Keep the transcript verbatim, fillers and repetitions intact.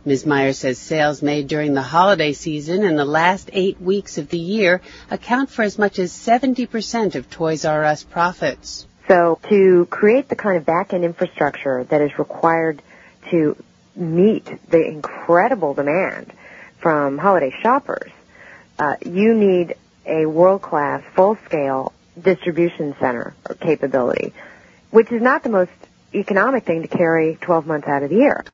Miz Meyer says sales made during the holiday season and the last eight weeks of the year account for as much as seventy percent of Toys R Us profits. So to create the kind of back-end infrastructure that is required to meet the incredible demand from holiday shoppers, uh, you need a world-class, full-scale distribution center capability, which is not the most economic thing to carry twelve months out of the year.